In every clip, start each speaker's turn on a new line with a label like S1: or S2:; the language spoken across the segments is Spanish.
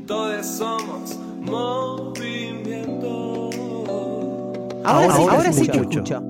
S1: todos somos movimiento.
S2: Ahora sí te escucho.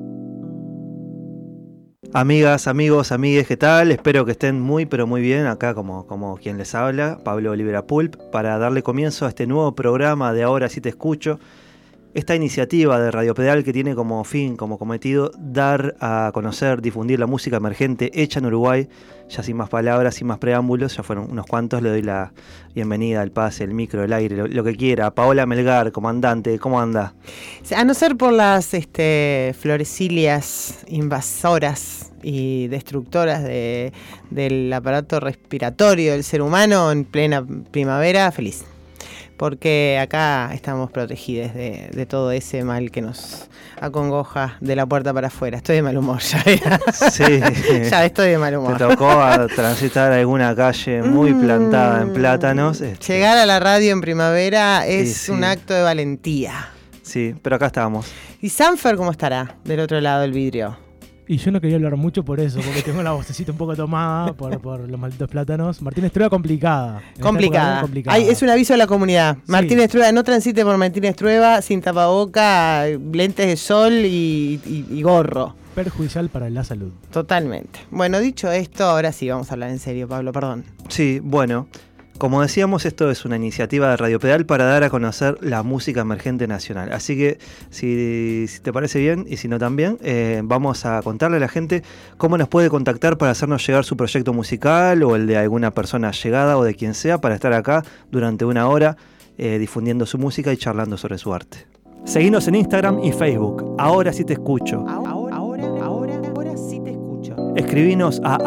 S3: Amigas, amigos, amigues, ¿qué tal? Espero que estén muy, pero muy bien. Acá como quien les habla, Pablo Olivera Pulp, para darle comienzo a este nuevo programa de Ahora sí te escucho. Esta iniciativa de Radio Pedal que tiene como fin, como cometido, dar a conocer, difundir la música emergente hecha en Uruguay. Ya sin más palabras, sin más preámbulos, ya fueron unos cuantos. Le doy la bienvenida, el pase, el micro, el aire, lo que quiera. Paola Melgar, comandante, ¿cómo anda?
S2: A no ser por las florecilias invasoras y destructoras del aparato respiratorio del ser humano en plena primavera, feliz. Porque acá estamos protegidos de todo ese mal que nos acongoja de la puerta para afuera. Estoy de mal humor ya.
S3: Sí.
S2: Ya estoy de mal humor.
S3: Te tocó transitar alguna calle muy plantada en plátanos.
S2: Llegar a la radio en primavera es
S3: sí.
S2: un acto de valentía.
S3: Sí, pero acá estamos.
S2: ¿Y Sanfer cómo estará del otro lado del vidrio?
S4: Y yo no quería hablar mucho por eso, porque tengo la vocecita un poco tomada por los malditos plátanos. Martínez Trueba complicada.
S2: Complicada. Es un aviso a la comunidad. Martínez Trueba, no transite por Martínez Trueba sin tapaboca, lentes de sol y gorro.
S4: Perjudicial para la salud.
S2: Totalmente. Bueno, dicho esto, ahora sí vamos a hablar en serio, Pablo, perdón.
S3: Sí, bueno, como decíamos, esto es una iniciativa de Radio Pedal para dar a conocer la música emergente nacional. Así que, si te parece bien, y si no también, vamos a contarle a la gente cómo nos puede contactar para hacernos llegar su proyecto musical o el de alguna persona allegada o de quien sea para estar acá durante una hora difundiendo su música y charlando sobre su arte. Seguinos en Instagram y Facebook. Ahora sí te escucho.
S2: Ahora sí te escucho.
S3: Escribinos a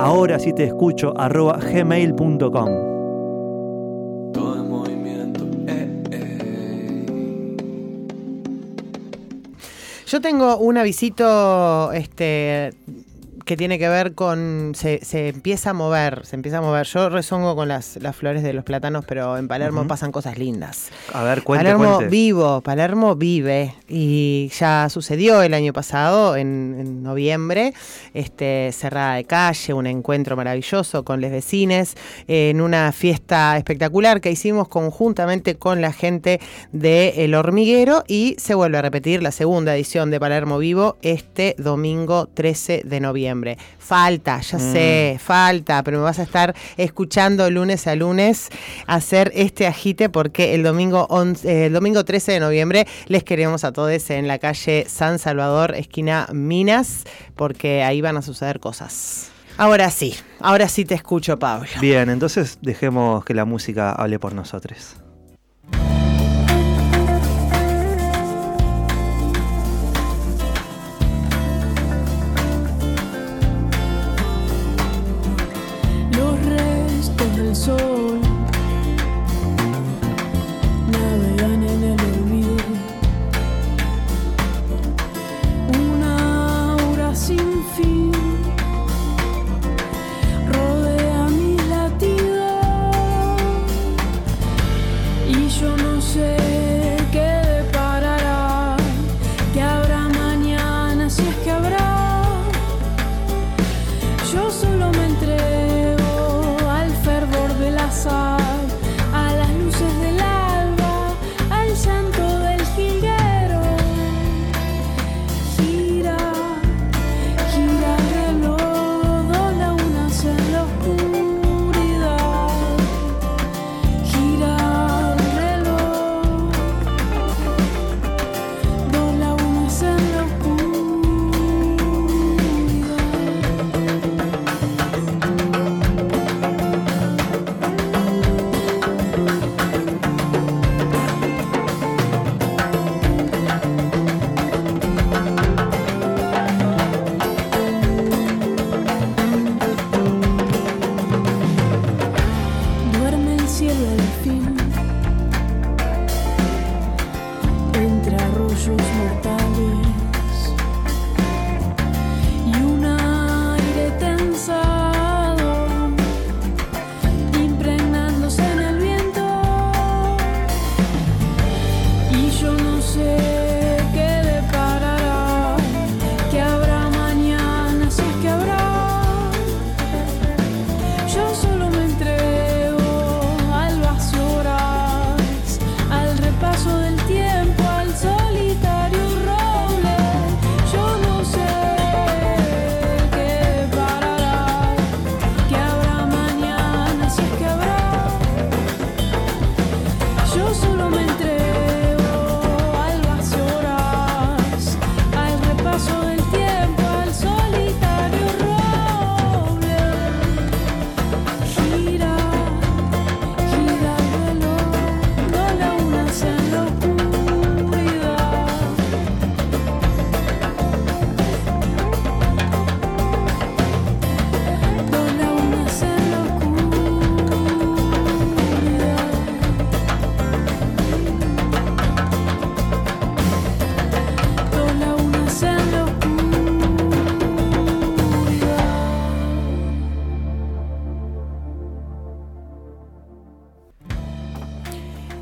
S3: ahorasitescucho@gmail.com.
S2: Yo tengo un avisito que tiene que ver con... Se empieza a mover. Yo rezongo con las flores de los plátanos, pero en Palermo pasan cosas lindas.
S3: A ver, cuente.
S2: Palermo vive. Y ya sucedió el año pasado, en noviembre, cerrada de calle, un encuentro maravilloso con les vecines, en una fiesta espectacular que hicimos conjuntamente con la gente de El Hormiguero, y se vuelve a repetir la segunda edición de Palermo Vivo este domingo 13 de noviembre. Falta, ya sé, pero me vas a estar escuchando lunes a lunes hacer este agite, porque el domingo 13 de noviembre les queremos a todos en la calle San Salvador, esquina Minas, porque ahí van a suceder cosas. Ahora sí te escucho, Pablo.
S3: Bien, entonces dejemos que la música hable por nosotros.
S5: Sol navegan en el olvido, una aura sin fin rodea mis latidos, y yo no sé qué deparará, qué habrá mañana, si es que habrá. Yo solo me entrego al fervor del azar, a las luces del alba, al llanto del jilguero. Gira el reloj, dobla unas en la oscuridad. Gira el reloj,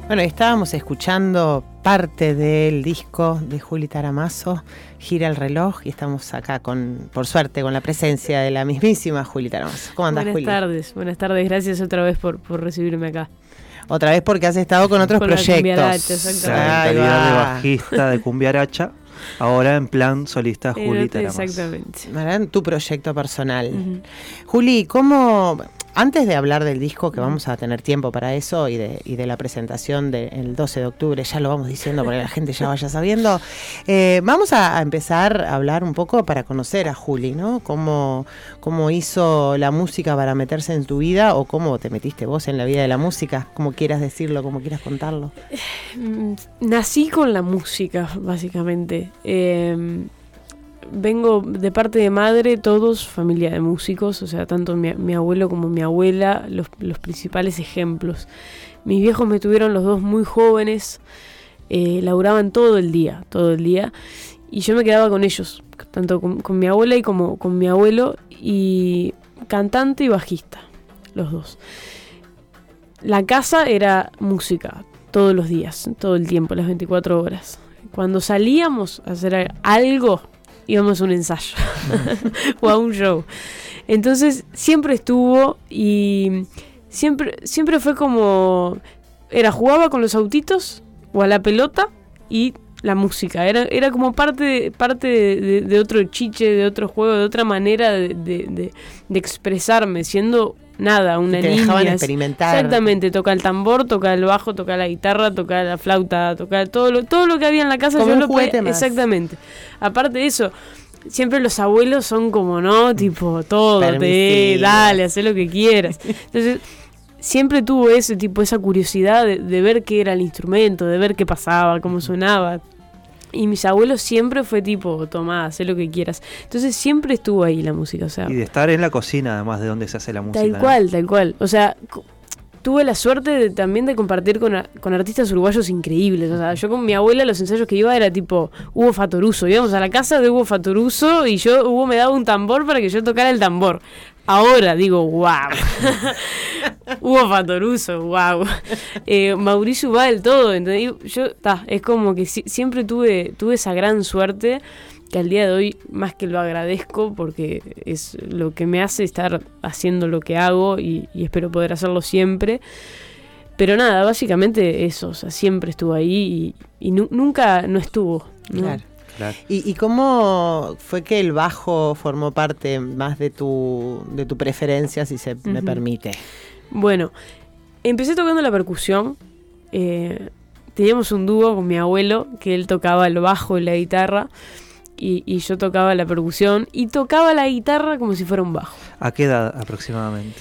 S2: Bueno, estábamos escuchando parte del disco de Juli Taramazo, Gira el reloj, y estamos acá por suerte, con la presencia de la mismísima Juli Taramazo. ¿Cómo andás, Juli?
S1: Buenas tardes, gracias otra vez por recibirme acá.
S2: Otra vez porque has estado con otros
S1: Con la
S2: proyectos.
S1: Cumbiaracha, exactamente.
S3: En calidad de bajista de Cumbiaracha, ahora en plan solista Juli Taramazo.
S1: Exactamente.
S2: ¿Verdad? Tu proyecto personal.
S1: Uh-huh.
S2: Juli, ¿cómo, antes de hablar del disco, que vamos a tener tiempo para eso, y de la presentación del 12 de octubre, ya lo vamos diciendo para que la gente ya vaya sabiendo, vamos a empezar a hablar un poco para conocer a Juli, ¿no? Cómo hizo la música para meterse en tu vida, o cómo te metiste vos en la vida de la música, como quieras decirlo, como quieras contarlo.
S1: Nací con la música, básicamente. Vengo de parte de madre, todos familia de músicos, o sea, tanto mi abuelo como mi abuela, los principales ejemplos. Mis viejos me tuvieron los dos muy jóvenes, laburaban todo el día, y yo me quedaba con ellos, tanto con mi abuela y como con mi abuelo, y cantante y bajista, los dos. La casa era música, todos los días, todo el tiempo, las 24 horas. Cuando salíamos a hacer algo, íbamos a un ensayo o a un show. Entonces siempre estuvo, y siempre fue como, jugaba con los autitos o a la pelota y la música. Era como parte de otro chiche, de otro juego, de otra manera de expresarme, siendo una niña.
S2: Te dejaban experimentar.
S1: Exactamente, tocar el tambor, tocar el bajo, tocar la guitarra, tocar la flauta, tocar todo lo que había en la casa.
S2: Como
S1: yo
S2: un
S1: lo
S2: juguete
S1: podía,
S2: más.
S1: Exactamente. Aparte de eso, siempre los abuelos son como, ¿no? Tipo, todo, dale, haz lo que quieras. Entonces, siempre tuvo esa curiosidad de ver qué era el instrumento, de ver qué pasaba, cómo sonaba. Y mis abuelos siempre fue tipo, tomá, haz lo que quieras. Entonces siempre estuvo ahí la música, o sea.
S3: Y de estar en la cocina, además, de donde se hace la música.
S1: Tal cual. O sea, tuve la suerte también de compartir con artistas uruguayos increíbles. O sea, yo con mi abuela los ensayos que iba era tipo Hugo Fatoruso. Íbamos a la casa de Hugo Fatoruso y Hugo me daba un tambor para que yo tocara el tambor. Ahora digo, wow. Hugo Fatoruso, wow. Mauricio Ubal, todo. Entonces, es como que siempre tuve esa gran suerte, que al día de hoy más que lo agradezco, porque es lo que me hace estar haciendo lo que hago, y espero poder hacerlo siempre. Pero nada, básicamente eso, o sea, siempre estuvo ahí y nunca no estuvo, ¿no?
S2: Claro. ¿Y cómo fue que el bajo formó parte más de tu preferencia, si se me permite?
S1: Bueno, empecé tocando la percusión. Teníamos un dúo con mi abuelo, que él tocaba el bajo y la guitarra, y yo tocaba la percusión, y tocaba la guitarra como si fuera un bajo.
S3: ¿A qué edad aproximadamente?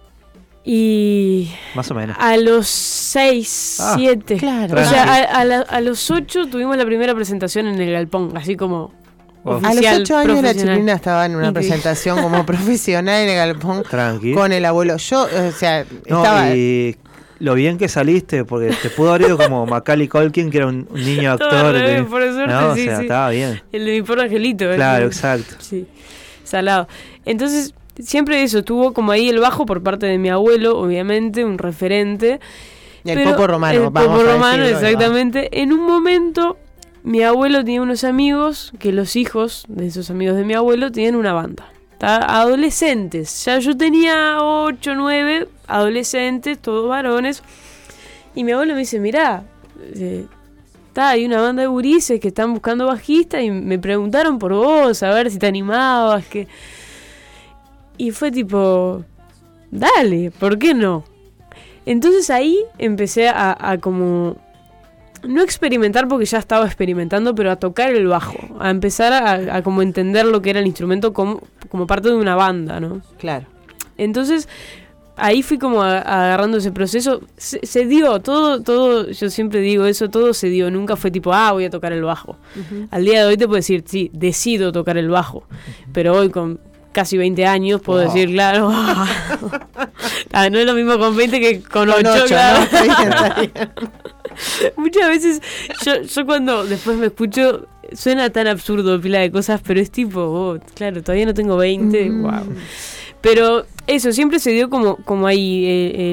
S1: Y
S3: más o menos
S1: a los 6, 7.
S2: Claro.
S1: O sea, a los 8 tuvimos la primera presentación en el Galpón, así como oficial.
S2: A los 8 años la
S1: profesional.
S2: Chilina estaba en una presentación como profesional en el Galpón.
S3: Tranqui.
S2: Con el abuelo. Yo, o sea,
S3: No,
S2: estaba...
S3: y lo bien que saliste, porque te pudo haber ido como Macaulay Culkin, que era un niño actor.
S1: Todo al revés, por suerte,
S3: no,
S1: sí,
S3: o sea,
S1: sí.
S3: estaba bien.
S1: El de mi pobre angelito.
S3: Claro, exacto.
S1: Sí, salado. Entonces, siempre eso, tuvo como ahí el bajo por parte de mi abuelo, obviamente, un referente.
S2: Y el Popo Romano,
S1: el Popo Romano, exactamente. En un momento, mi abuelo tenía unos amigos, que los hijos de esos amigos de mi abuelo tenían una banda. Adolescentes, ya yo tenía 8, 9, adolescentes, todos varones. Y mi abuelo me dice, mirá, hay una banda de gurises que están buscando bajista y me preguntaron por vos, a ver si te animabas, que... Y fue tipo, dale, ¿por qué no? Entonces ahí empecé a como, no experimentar porque ya estaba experimentando, pero a tocar el bajo, a empezar a como entender lo que era el instrumento como parte de una banda, ¿no?
S2: Claro.
S1: Entonces ahí fui como agarrando ese proceso, se dio, todo, yo siempre digo eso, todo se dio, nunca fue tipo, voy a tocar el bajo. Uh-huh. Al día de hoy te puedo decir, sí, decido tocar el bajo, pero hoy con casi 20 años puedo decir, claro, no es lo mismo con 20 que con 8, claro.
S2: ¿No? Está bien.
S1: Muchas veces yo cuando después me escucho, suena tan absurdo pila de cosas, pero es tipo, claro, todavía no tengo 20, wow. Pero eso, siempre se dio como ahí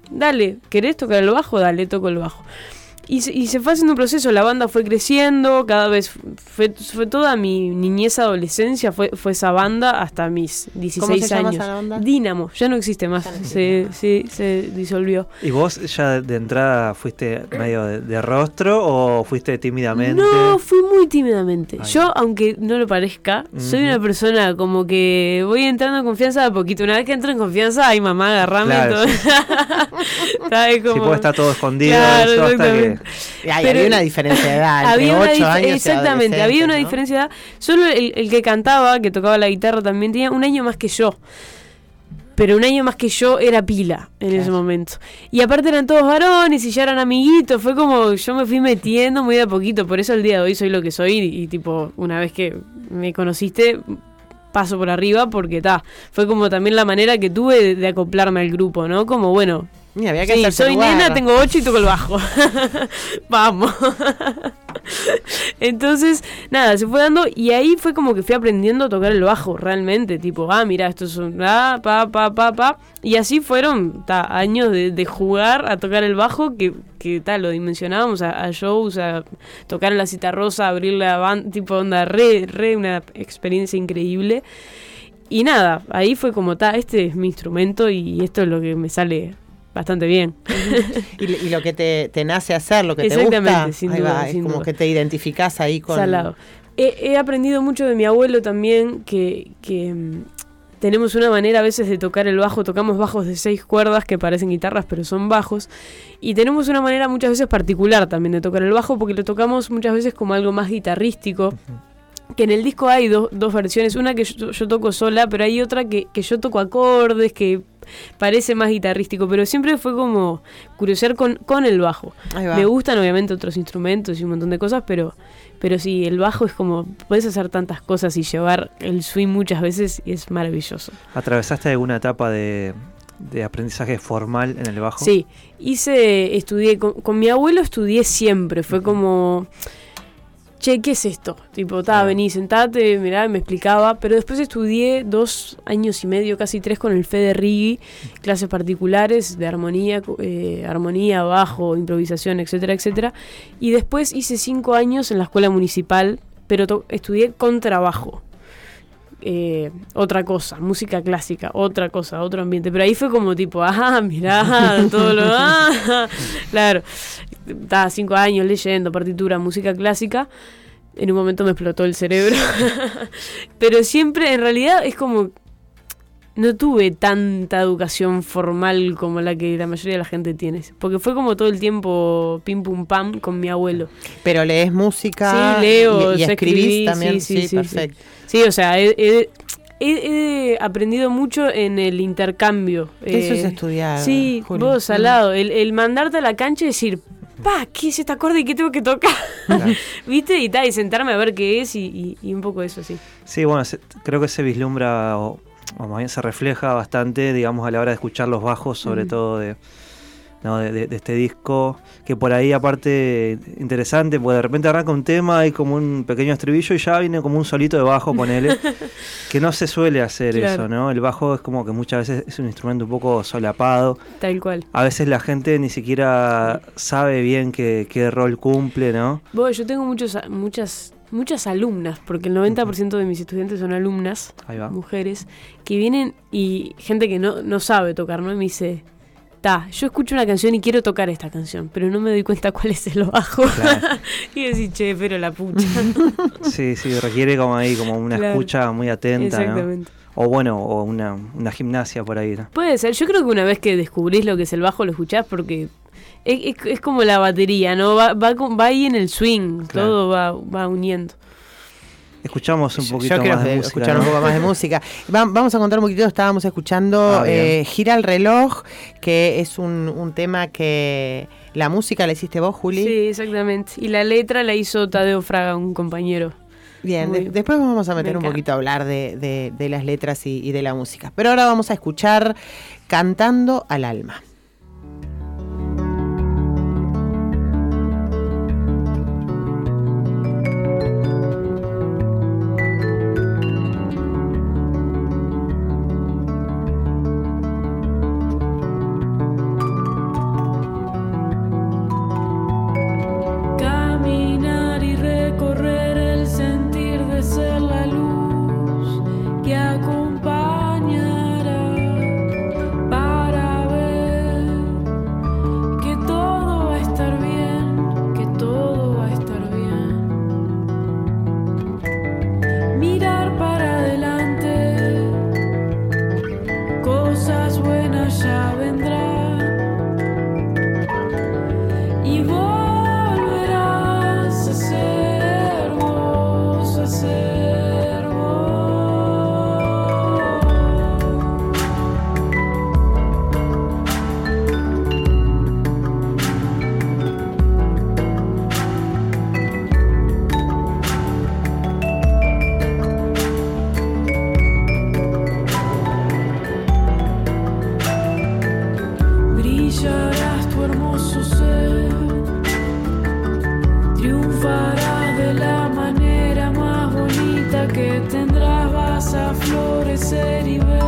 S1: dale, ¿querés tocar el bajo? Dale, toco el bajo. Y se fue haciendo un proceso, la banda fue creciendo, cada vez fue toda mi niñez, adolescencia, fue esa banda hasta mis 16
S2: ¿Cómo se llama
S1: años.
S2: esa banda?
S1: Dínamo, ya no existe más,
S2: Ya no existe
S1: se disolvió.
S3: ¿Y vos ya de entrada fuiste medio de rostro o fuiste tímidamente?
S1: No, fui muy tímidamente.
S3: Ahí
S1: Yo,
S3: va.
S1: aunque no lo parezca, soy
S3: Ujú.
S1: una persona como que voy entrando en confianza de a poquito. Una vez que entro en confianza, ay mamá, agarrame
S3: Claro,
S1: todo. ¿Sabes?
S3: Si
S1: Como...
S3: puede estar todo escondido,
S1: Claro,
S3: eso hasta que...
S1: exactamente.
S2: Ay,
S1: Pero-
S2: había una diferencia de edad, entre
S1: Había una
S2: 8 años y
S1: exactamente, había una
S2: adolescentes, ¿no?
S1: diferencia de edad. Solo el que cantaba, que tocaba la guitarra, también tenía un año más que yo. Pero un año más que yo era pila en ese
S2: Claro.
S1: momento. Y aparte eran todos varones y ya eran amiguitos. Fue como yo me fui metiendo muy de a poquito. Por eso el día de hoy soy lo que soy. Y tipo, una vez que me conociste, paso por arriba porque fue como también la manera que tuve de acoplarme al grupo, ¿no? Como bueno,
S2: Mira, había que
S1: sí,
S2: hacerse
S1: soy
S2: lugar.
S1: nena, tengo 8 y toco el bajo. Vamos. Entonces, nada, se fue dando y ahí fue como que fui aprendiendo a tocar el bajo realmente, tipo, mira, esto es un pa. Y así fueron años de jugar a tocar el bajo que lo dimensionábamos a shows, a tocar en la Citarrosa, abrir la banda, tipo onda re una experiencia increíble. Y nada, ahí fue como, este es mi instrumento y esto es lo que me sale bastante bien.
S2: Y lo que te nace hacer, lo que te
S1: Exactamente,
S2: gusta,
S1: sin
S2: ahí
S1: duda,
S2: va, es
S1: sin
S2: como
S1: duda.
S2: que te identificás ahí con...
S1: Salado. He aprendido mucho de mi abuelo también, que tenemos una manera a veces de tocar el bajo, tocamos bajos de 6 cuerdas que parecen guitarras pero son bajos, y tenemos una manera muchas veces particular también de tocar el bajo porque lo tocamos muchas veces como algo más guitarrístico. Que en el disco hay dos versiones, una que yo toco sola, pero hay otra que yo toco acordes, que parece más guitarrístico, pero siempre fue como curiosear con el bajo.
S2: Ahí va.
S1: Me gustan obviamente otros instrumentos y un montón de cosas, pero sí, el bajo es como, puedes hacer tantas cosas y llevar el swing muchas veces y es maravilloso.
S3: ¿Atravesaste alguna etapa de aprendizaje formal en el bajo?
S1: Sí, estudié, con mi abuelo estudié siempre, fue como... Che, ¿qué es esto? Tipo, vení, sentate, mirá, me explicaba. Pero después estudié 2 años y medio, casi 3, con el Fede Riggi, clases particulares de armonía, bajo, improvisación, etcétera, etcétera. Y después hice 5 años en la escuela municipal, pero estudié contrabajo. Otra cosa, música clásica, otra cosa, otro ambiente. Pero ahí fue como tipo, mirá, todo lo... claro. Estaba 5 años leyendo partitura, música clásica. En un momento me explotó el cerebro. Pero siempre, en realidad, es como... No tuve tanta educación formal como la que la mayoría de la gente tiene. Porque fue como todo el tiempo pim pum pam con mi abuelo.
S2: Pero lees música
S1: Sí, leo,
S2: y
S1: sé
S2: escribís
S1: escribir,
S2: también.
S1: sí,
S2: Perfecto.
S1: Sí, o sea, he aprendido mucho en el intercambio.
S2: Eso es estudiar.
S1: Sí,
S2: Juli.
S1: vos al lado. El mandarte a la cancha y decir, ¿qué es este acorde y qué tengo que tocar?
S3: Claro.
S1: ¿Viste? Y sentarme a ver qué es y un poco eso, sí.
S3: Sí, bueno, creo que se vislumbra o más bien se refleja bastante, digamos, a la hora de escuchar los bajos, sobre todo de este disco, que por ahí aparte interesante, porque de repente arranca un tema, hay como un pequeño estribillo y ya viene como un solito de bajo, ponele, que no se suele hacer
S1: Claro.
S3: eso, ¿no? El bajo es como que muchas veces es un instrumento un poco solapado,
S1: Tal cual.
S3: a veces la gente ni siquiera sabe bien qué rol cumple, ¿no?
S1: Yo tengo muchas alumnas, porque el 90% de mis estudiantes son alumnas,
S3: Ahí va.
S1: mujeres, que vienen y gente que no sabe tocar, ¿no? Y me dice, yo escucho una canción y quiero tocar esta canción, pero no me doy cuenta cuál es el bajo.
S3: Claro.
S1: Y decir, che, pero la pucha.
S3: Sí, requiere como ahí, como una
S1: Claro.
S3: escucha muy atenta, ¿no?
S1: Exactamente.
S3: O bueno, o una gimnasia por ahí, ¿no?
S1: Puede ser, yo creo que una vez que descubrís lo que es el bajo, lo escuchás porque es como la batería, ¿no? Va ahí en el swing,
S3: Claro.
S1: todo va uniendo.
S3: Escuchamos un poquito
S2: Yo quiero
S3: más de música,
S2: escuchar
S3: ¿no?
S2: un poco más de música. Vamos a contar un poquito, estábamos escuchando
S3: Bien.
S2: Gira el reloj, que es un tema que la música la hiciste vos, Juli.
S1: Sí, exactamente. Y la letra la hizo Tadeo Fraga, un compañero.
S2: Bien,
S1: Muy-
S2: después vamos a meter
S1: me
S2: un
S1: encanta.
S2: poquito a hablar de las letras y de la música. Pero ahora vamos a escuchar Cantando al alma.
S5: empieza a florecer y ver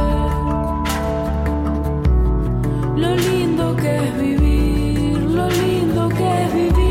S5: lo lindo que es vivir, lo lindo que es vivir.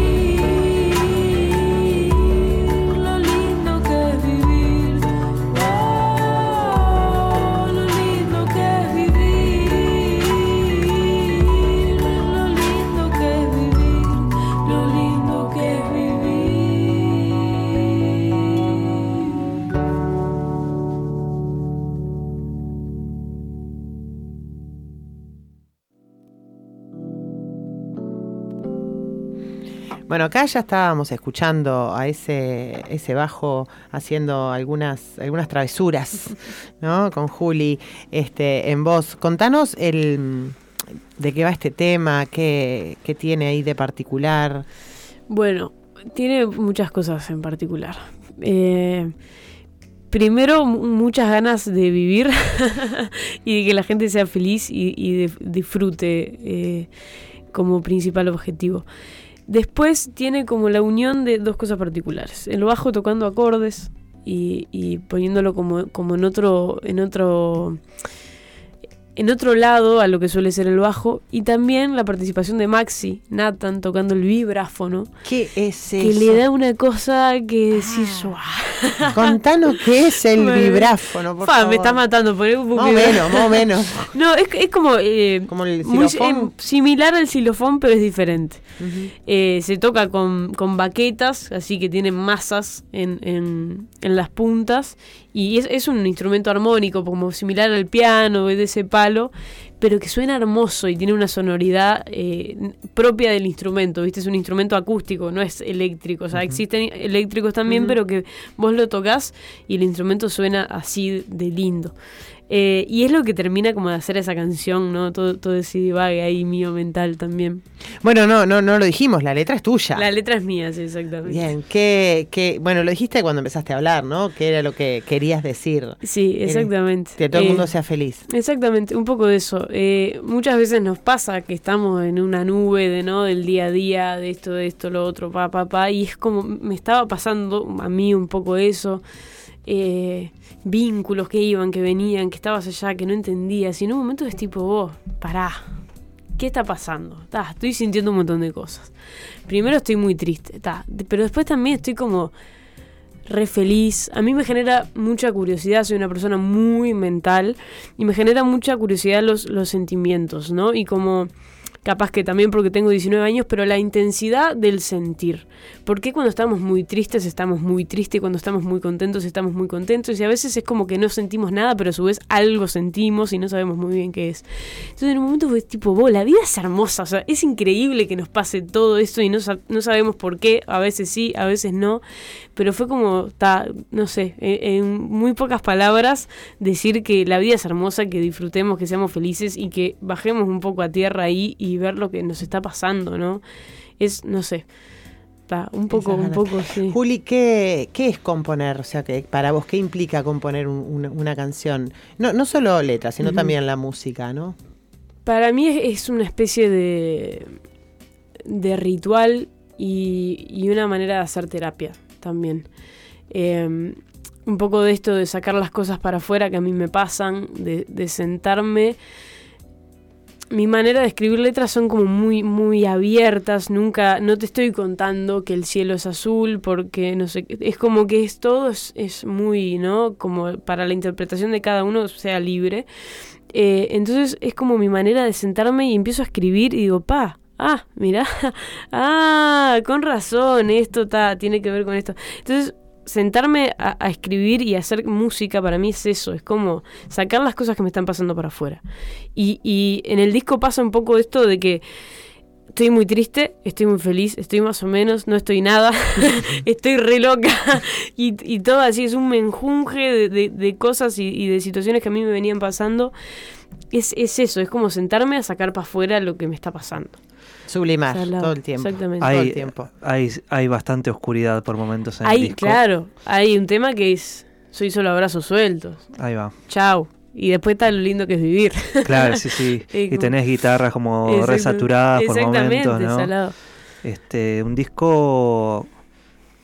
S2: Bueno, acá ya estábamos escuchando a ese bajo haciendo algunas travesuras, ¿no? Con Juli, en voz. Contanos de qué va este tema, qué tiene ahí de particular.
S1: Bueno, tiene muchas cosas en particular. Primero, muchas ganas de vivir y de que la gente sea feliz y disfrute como principal objetivo. Después tiene como la unión de dos cosas particulares. El bajo tocando acordes y poniéndolo como en otro lado a lo que suele ser el bajo, y también la participación de Maxi Nathan tocando el vibráfono.
S2: ¿Qué es eso?
S1: Que le da una cosa que decís, ¡wow!
S2: Contanos qué es el vibráfono, por favor.
S1: Me estás matando. Más
S2: o menos.
S1: No, es como el
S2: xilofón.
S1: Similar al xilofón, pero es diferente.
S2: Uh-huh.
S1: Se toca con baquetas, así que tienen masas en las puntas, y es un instrumento armónico, como similar al piano, de ese palo, pero que suena hermoso y tiene una sonoridad propia del instrumento, ¿viste? Es un instrumento acústico, no es eléctrico. O sea, existen eléctricos también, pero que vos lo tocas y el instrumento suena así de lindo. Y es lo que termina como de hacer esa canción, ¿no? Todo ese divague ahí mío mental también.
S2: Bueno, no lo dijimos, la letra es tuya.
S1: La letra es mía, sí, exactamente.
S2: Bien, bueno, lo dijiste cuando empezaste a hablar, ¿no? ¿Qué era lo que querías decir?
S1: Sí, exactamente.
S2: Que todo el mundo sea feliz.
S1: Exactamente, un poco de eso. Muchas veces nos pasa que estamos en una nube del día a día, de esto, lo otro, y es como, me estaba pasando a mí un poco eso. Vínculos que iban, que venían, que estabas allá, que no entendías, y en un momento es tipo, vos, pará, ¿qué está pasando? Estoy sintiendo un montón de cosas. Primero estoy muy triste, pero después también estoy como re feliz. A mí me genera mucha curiosidad, soy una persona muy mental y me genera mucha curiosidad los sentimientos, ¿no? Y como capaz que también porque tengo 19 años, pero la intensidad del sentir. ¿Por qué cuando estamos muy tristes estamos muy tristes, y cuando estamos muy contentos estamos muy contentos? Y a veces es como que no sentimos nada, pero a su vez algo sentimos y no sabemos muy bien qué es. Entonces en un momento fue tipo, la vida es hermosa, o sea, es increíble que nos pase todo esto y no sabemos por qué, a veces sí, a veces no, pero fue como, no sé, en muy pocas palabras, decir que la vida es hermosa, que disfrutemos, que seamos felices y que bajemos un poco a tierra ahí y ver lo que nos está pasando, ¿no? No sé, un poco, sí.
S2: Juli, ¿qué es componer? O sea, que para vos, ¿qué implica componer una canción? No solo letras, sino también la música, ¿no?
S1: Para mí es una especie de ritual y una manera de hacer terapia también. Un poco de esto de sacar las cosas para afuera que a mí me pasan, de sentarme. Mi manera de escribir letras son como muy, muy abiertas. No te estoy contando que el cielo es azul porque no sé, es como que todo es muy, ¿no? Como para la interpretación de cada uno sea libre. Entonces es como mi manera de sentarme y empiezo a escribir y digo, mirá, con razón, esto tiene que ver con esto. Entonces sentarme a escribir y a hacer música para mí es eso, es como sacar las cosas que me están pasando para afuera. Y en el disco pasa un poco esto de que estoy muy triste, estoy muy feliz, estoy más o menos, no estoy nada, estoy re loca y todo así, es un menjunje de cosas y de situaciones que a mí me venían pasando. Es eso, es como sentarme a sacar para afuera lo que me está pasando.
S2: Sublimar todo el tiempo.
S1: Exactamente.
S3: Hay,
S2: todo el tiempo.
S3: Hay bastante oscuridad por momentos en el disco.
S1: Claro, hay un tema que es soy solo abrazos sueltos.
S3: Ahí va.
S1: Chau. Y después está lo lindo que es vivir.
S3: Claro, sí. Y tenés guitarras como resaturadas por momentos, ¿no?
S1: Salado.
S3: Un disco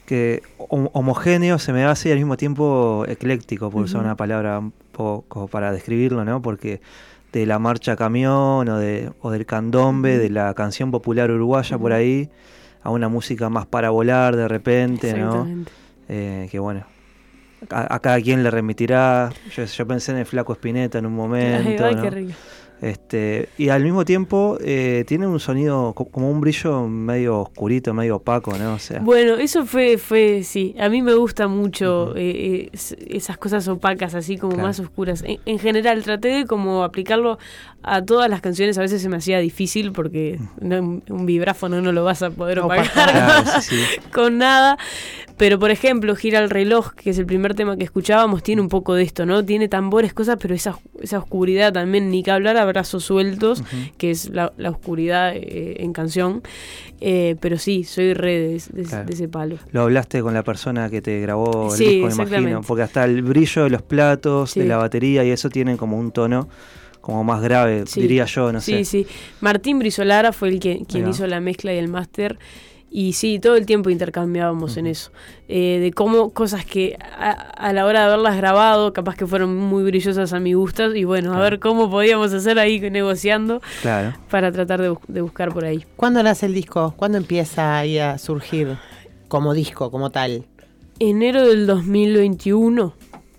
S3: que homogéneo se me hace y al mismo tiempo ecléctico, por usar
S1: Ujú.
S3: una palabra un poco para describirlo, ¿no? Porque de la marcha camión o del candombe, de la canción popular uruguaya por ahí, a una música más para volar de repente, ¿no?
S1: Exactamente.
S3: Que bueno, a cada quien le remitirá. Yo pensé en el Flaco Spinetta en un momento,
S1: Ay,
S3: ¿no?
S1: qué rico.
S3: Y al mismo tiempo tiene un sonido como un brillo medio oscurito, medio opaco, ¿no? O sea,
S1: Bueno, eso fue, sí. A mí me gusta mucho esas cosas opacas, así como
S3: Claro.
S1: más oscuras. En general, traté de como aplicarlo a todas las canciones. A veces se me hacía difícil porque un vibráfono no lo vas a poder opacar
S3: claro, sí.
S1: con nada. Pero, por ejemplo, Gira el reloj, que es el primer tema que escuchábamos, tiene un poco de esto, ¿no? Tiene tambores, cosas, pero esa oscuridad también, ni que hablar a brazos sueltos, que es la oscuridad en canción. Pero sí, soy re
S3: Claro.
S1: de ese palo.
S3: Lo hablaste con la persona que te grabó el
S1: Sí,
S3: disco, me
S1: exactamente.
S3: imagino, porque hasta el brillo de los platos,
S1: Sí.
S3: de la batería y eso tienen como un tono como más grave,
S1: Sí.
S3: diría yo, no sé.
S1: Sí. Martín Brizolara fue quien
S3: Ahí va.
S1: hizo la mezcla y el máster. Y sí, todo el tiempo intercambiábamos en eso. De cómo cosas que a la hora de haberlas grabado, capaz que fueron muy brillosas a mi gusto. Y bueno, a ver cómo podíamos hacer ahí negociando
S3: Claro.
S1: para tratar de buscar por ahí.
S2: ¿Cuándo nace el disco? ¿Cuándo empieza ahí a surgir como disco, como tal?
S1: Enero del 2021.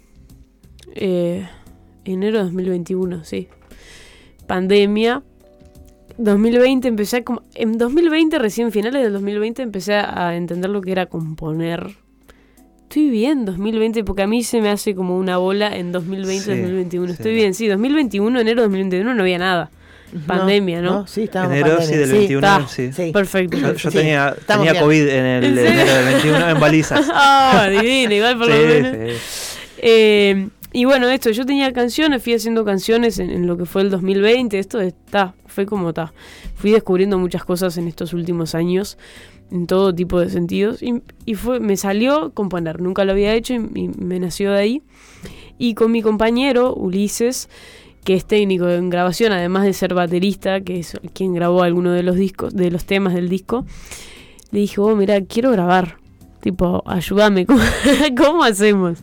S1: Enero de 2021, sí. Pandemia. 2020 empecé en 2020, recién finales del 2020, empecé a entender lo que era componer. Estoy bien 2020, porque a mí se me hace como una bola en 2020,
S3: Sí,
S1: 2021.
S3: sí.
S1: Estoy bien, sí, 2021, enero de 2021 no había nada. Pandemia, ¿no?
S2: Sí, estábamos en
S3: Enero,
S2: pandemia.
S3: sí, del 21,
S1: está.
S3: sí.
S1: Perfecto.
S3: Yo
S2: Sí,
S3: tenía
S2: estamos bien.
S3: COVID en el
S1: ¿En serio?
S3: enero del 21 en balizas.
S1: Ah, divino, igual por lo menos.
S3: Sí.
S1: Y bueno, esto, yo tenía canciones, fui haciendo canciones en lo que fue el 2020, fue como está. Fui descubriendo muchas cosas en estos últimos años, en todo tipo de sentidos, y me salió componer, nunca lo había hecho y me nació de ahí. Y con mi compañero, Ulises, que es técnico en grabación, además de ser baterista, que es quien grabó alguno de los temas del disco, le dije, mira, quiero grabar, tipo, ayúdame, ¿cómo hacemos?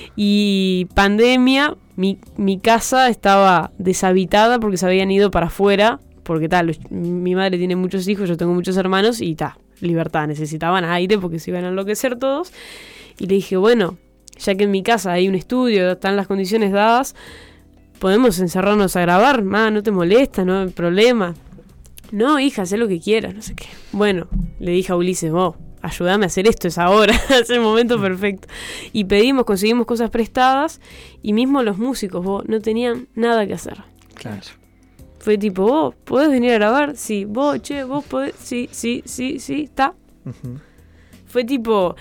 S1: Y pandemia, mi casa estaba deshabitada porque se habían ido para afuera, porque mi madre tiene muchos hijos, yo tengo muchos hermanos y libertad, necesitaban aire porque se iban a enloquecer todos. Y le dije, bueno, ya que en mi casa hay un estudio, están las condiciones dadas, podemos encerrarnos a grabar, no te molesta, no hay problema. No, hija, haz lo que quieras, no sé qué. Bueno, le dije a Ulises, ayúdame a hacer esto, es ahora, es el momento perfecto. Y conseguimos cosas prestadas y mismo los músicos, no tenían nada que hacer.
S3: Claro.
S1: Fue tipo, vos podés venir a grabar, sí, vos podés, sí, está.
S3: Ujú.
S1: Fue tipo,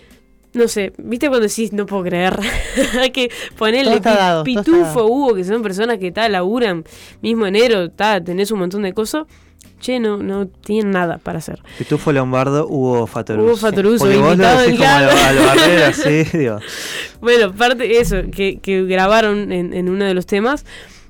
S1: no sé, ¿viste cuando decís no puedo creer? Hay que ponerle
S2: Todo está dado, todo está
S1: Pitufo,
S2: dado.
S1: Hugo, que son personas que laburan, mismo enero, tenés un montón de cosas. Che, no tienen nada para hacer.
S3: Pitufo Lombardo, Hugo Fatoruso.
S1: Hugo Fatoruso,
S3: Porque vos lo
S1: invitado
S3: decís
S1: en
S3: como
S1: cada-
S3: a lo Barrera, sí, digo.
S1: Bueno, parte de eso, que grabaron en uno de los temas,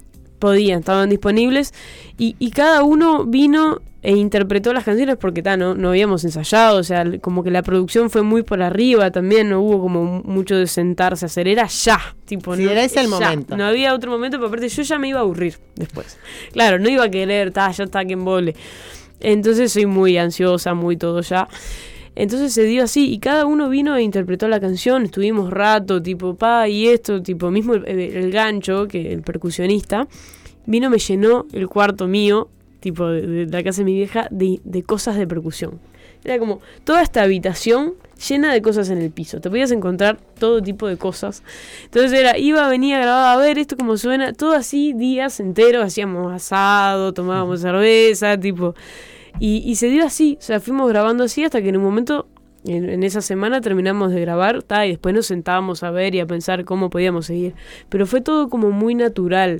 S1: estaban disponibles, y cada uno vino e interpretó las canciones porque no habíamos ensayado, o sea, como que la producción fue muy por arriba también, no hubo como mucho de sentarse a hacer, era ya, tipo,
S2: Sí, era ese el momento.
S1: No había otro momento, pero aparte yo ya me iba a aburrir después. Claro, no iba a querer, ya está que embole. Entonces soy muy ansiosa, muy todo ya. Entonces se dio así, y cada uno vino e interpretó la canción, estuvimos rato, tipo, y esto, tipo, mismo el gancho, que el percusionista, vino, me llenó el cuarto mío, tipo, de la casa de mi vieja, de cosas de percusión. Era como toda esta habitación llena de cosas en el piso, te podías encontrar todo tipo de cosas. Entonces venía, grababa, a ver esto cómo suena, todo así, días enteros, hacíamos asado, tomábamos cerveza, tipo... Y se dio así, o sea, fuimos grabando así hasta que en un momento, en esa semana terminamos de grabar, y después nos sentábamos a ver y a pensar cómo podíamos seguir. Pero fue todo como muy natural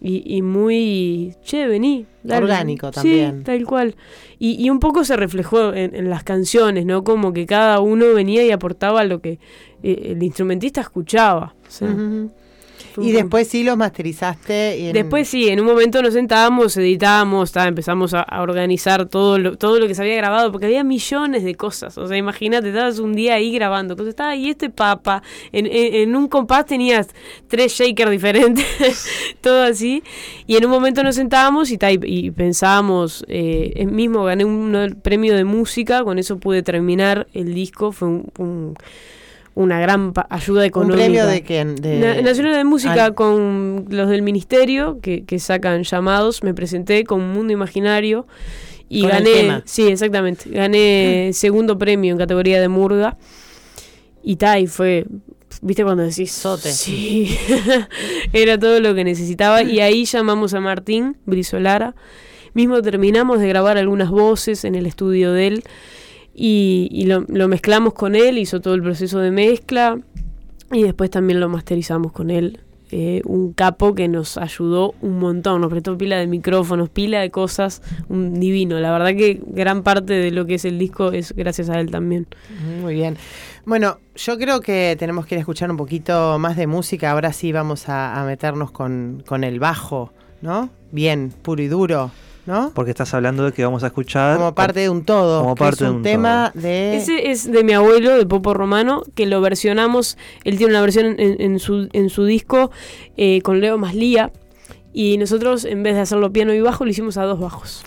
S1: y muy, vení, dale.
S2: Orgánico también.
S1: Sí, tal cual. Y un poco se reflejó en las canciones, ¿no? Como que cada uno venía y aportaba lo que el instrumentista escuchaba. O sea,
S2: Ujú.
S1: Fue
S2: Y
S1: un-
S2: después sí los masterizaste.
S1: Después sí, en un momento nos sentábamos, editábamos, empezamos a organizar todo lo que se había grabado, porque había millones de cosas. O sea, imagínate, estabas un día ahí grabando, cosas, estaba ahí papa, en un compás tenías 3 shakers diferentes, todo así. Y en un momento nos sentábamos y pensábamos, mismo gané un premio de música, con eso pude terminar el disco, fue una gran ayuda
S2: ¿Un
S1: económica.
S2: premio de quién?
S1: Nacional de Música
S2: Ah.
S1: con los del ministerio que sacan llamados. Me presenté con Mundo Imaginario y
S2: Con el
S1: gané.
S2: tema.
S1: Sí, exactamente. Gané segundo premio en categoría de murga. Y fue. ¿Viste cuando decís?
S2: Sote.
S1: Sí. Era todo lo que necesitaba. Y ahí llamamos a Martín Brizolara. Mismo terminamos de grabar algunas voces en el estudio de él. Y lo mezclamos con él, hizo todo el proceso de mezcla y después también lo masterizamos con él. Un capo que nos ayudó un montón, nos prestó pila de micrófonos, pila de cosas, un divino. La verdad que gran parte de lo que es el disco es gracias a él también.
S2: Muy bien. Bueno, yo creo que tenemos que ir a escuchar un poquito más de música. Ahora sí vamos a meternos con el bajo, ¿no? Bien, puro y duro, ¿no?
S3: Porque estás hablando de que vamos a escuchar...
S2: Como parte de un todo.
S3: Como
S2: que
S3: parte
S2: es
S3: de
S2: un
S3: un
S2: tema de...
S1: Ese es de mi abuelo, de Popo Romano, que lo versionamos. Él tiene una versión en su disco con Leo Maslía. Y nosotros, en vez de hacerlo piano y bajo, lo hicimos a 2 bajos.